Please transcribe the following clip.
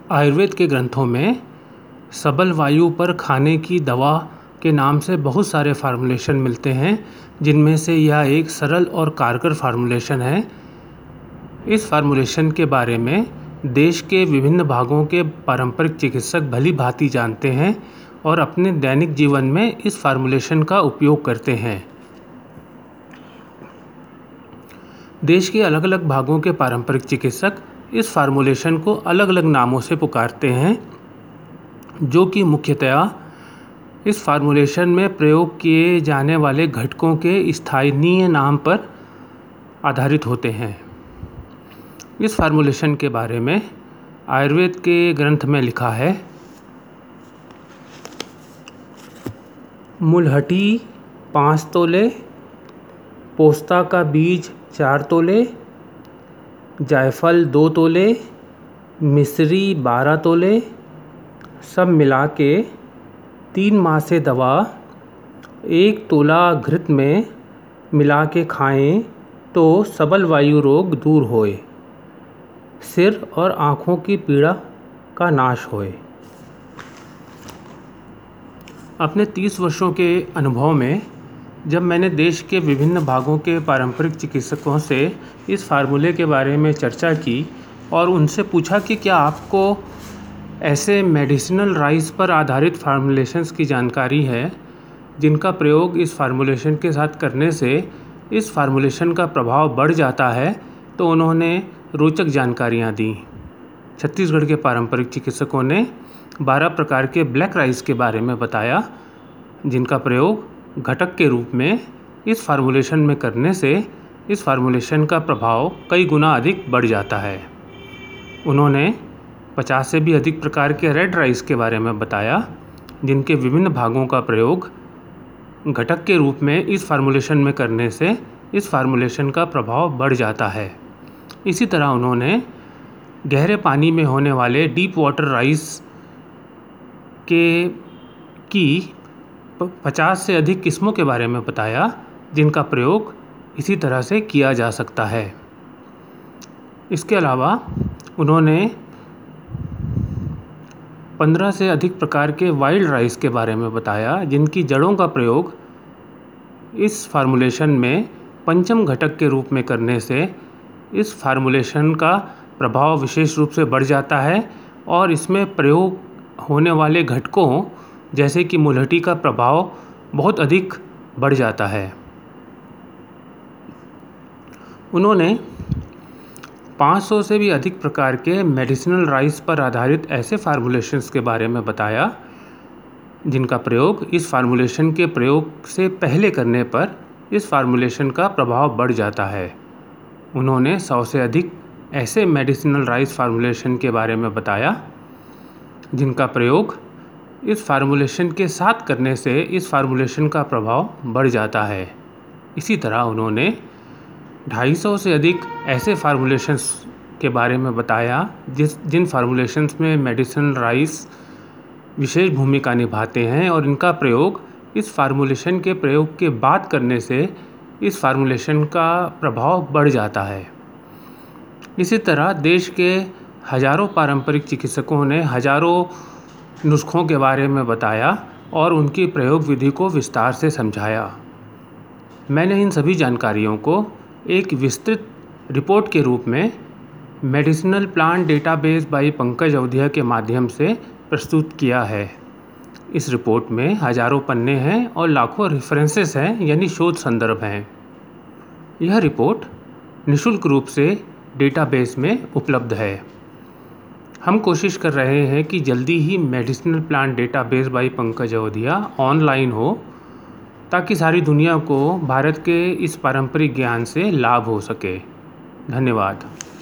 आयुर्वेद के ग्रंथों में सबल वायु पर खाने की दवा के नाम से बहुत सारे फार्मूलेशन मिलते हैं, जिनमें से यह एक सरल और कारगर फार्मूलेशन है। इस फार्मूलेशन के बारे में देश के विभिन्न भागों के पारंपरिक चिकित्सक भली भांति जानते हैं और अपने दैनिक जीवन में इस फार्मूलेशन का उपयोग करते हैं। देश के अलग अलग भागों के पारंपरिक चिकित्सक इस फार्मूलेशन को अलग अलग नामों से पुकारते हैं, जो कि मुख्यतया इस फार्मूलेशन में प्रयोग किए जाने वाले घटकों के स्थानीय नाम पर आधारित होते हैं। इस फार्मूलेशन के बारे में आयुर्वेद के ग्रंथ में लिखा है, मुलहटी 5 तोले, पोस्ता का बीज 4 तोले, जायफल 2 तोले, मिश्री 12 तोले, सब मिला के 3 माह से दवा 1 तोला घृत में मिला के खाएं तो सबल वायु रोग दूर होए, सिर और आँखों की पीड़ा का नाश होए। अपने 30 वर्षों के अनुभव में जब मैंने देश के विभिन्न भागों के पारंपरिक चिकित्सकों से इस फार्मूले के बारे में चर्चा की और उनसे पूछा कि क्या आपको ऐसे मेडिसिनल राइस पर आधारित फार्मूलेशंस की जानकारी है जिनका प्रयोग इस फार्मूलेशन के साथ करने से इस फार्मूलेशन का प्रभाव बढ़ जाता है, तो उन्होंने रोचक जानकारियाँ दी। छत्तीसगढ़ के पारंपरिक चिकित्सकों ने 12 प्रकार के ब्लैक राइस के बारे में बताया, जिनका प्रयोग घटक के रूप में इस फार्मूलेशन में करने से इस फार्मूलेशन का प्रभाव कई गुना अधिक बढ़ जाता है। उन्होंने 50 से भी अधिक प्रकार के रेड राइस के बारे में बताया, जिनके विभिन्न भागों का प्रयोग घटक के रूप में इस फार्मूलेशन में करने से इस फार्मूलेशन का प्रभाव बढ़ जाता है। इसी तरह उन्होंने गहरे पानी में होने वाले डीप वाटर राइस की 50 से अधिक किस्मों के बारे में बताया, जिनका प्रयोग इसी तरह से किया जा सकता है। इसके अलावा उन्होंने 15 से अधिक प्रकार के वाइल्ड राइस के बारे में बताया, जिनकी जड़ों का प्रयोग इस फार्मूलेशन में पंचम घटक के रूप में करने से इस फार्मूलेशन का प्रभाव विशेष रूप से बढ़ जाता है और इसमें प्रयोग होने वाले घटकों जैसे कि मुलहटी का प्रभाव बहुत अधिक बढ़ जाता है। उन्होंने 500 से भी अधिक प्रकार के मेडिसिनल राइस पर आधारित ऐसे फार्मूलेशंस के बारे में बताया, जिनका प्रयोग इस फार्मूलेशन के प्रयोग से पहले करने पर इस फार्मूलेशन का प्रभाव बढ़ जाता है। उन्होंने 100 से अधिक ऐसे मेडिसिनल राइस फार्मूलेशन के बारे में बताया, जिनका प्रयोग इस फार्मूलेशन के साथ करने से इस फार्मूलेशन का प्रभाव बढ़ जाता है। इसी तरह उन्होंने 250 से अधिक ऐसे फार्मूलेशंस के बारे में बताया, जिन फार्मूलेशंस में मेडिसिनल राइस विशेष भूमिका निभाते हैं और इनका प्रयोग इस फार्मूलेशन के प्रयोग के बाद करने से इस फार्मूलेशन का प्रभाव बढ़ जाता है। इसी तरह देश के हजारों पारंपरिक चिकित्सकों ने हजारों नुस्खों के बारे में बताया और उनकी प्रयोग विधि को विस्तार से समझाया। मैंने इन सभी जानकारियों को एक विस्तृत रिपोर्ट के रूप में medicinal plant database by Pankaj Awadhiya के माध्यम से प्रस्तुत किया है। इस रिपोर्ट में हजारों पन्ने हैं और लाखों रेफरेंसेस हैं, यानी शोध संदर्भ हैं। यह रिपोर्ट निःशुल्क रूप से डेटाबेस में उपलब्ध है। हम कोशिश कर रहे हैं कि जल्दी ही medicinal plant database by Pankaj Awadhiya online हो, ताकि सारी दुनिया को भारत के इस पारंपरिक ज्ञान से लाभ हो सके। धन्यवाद।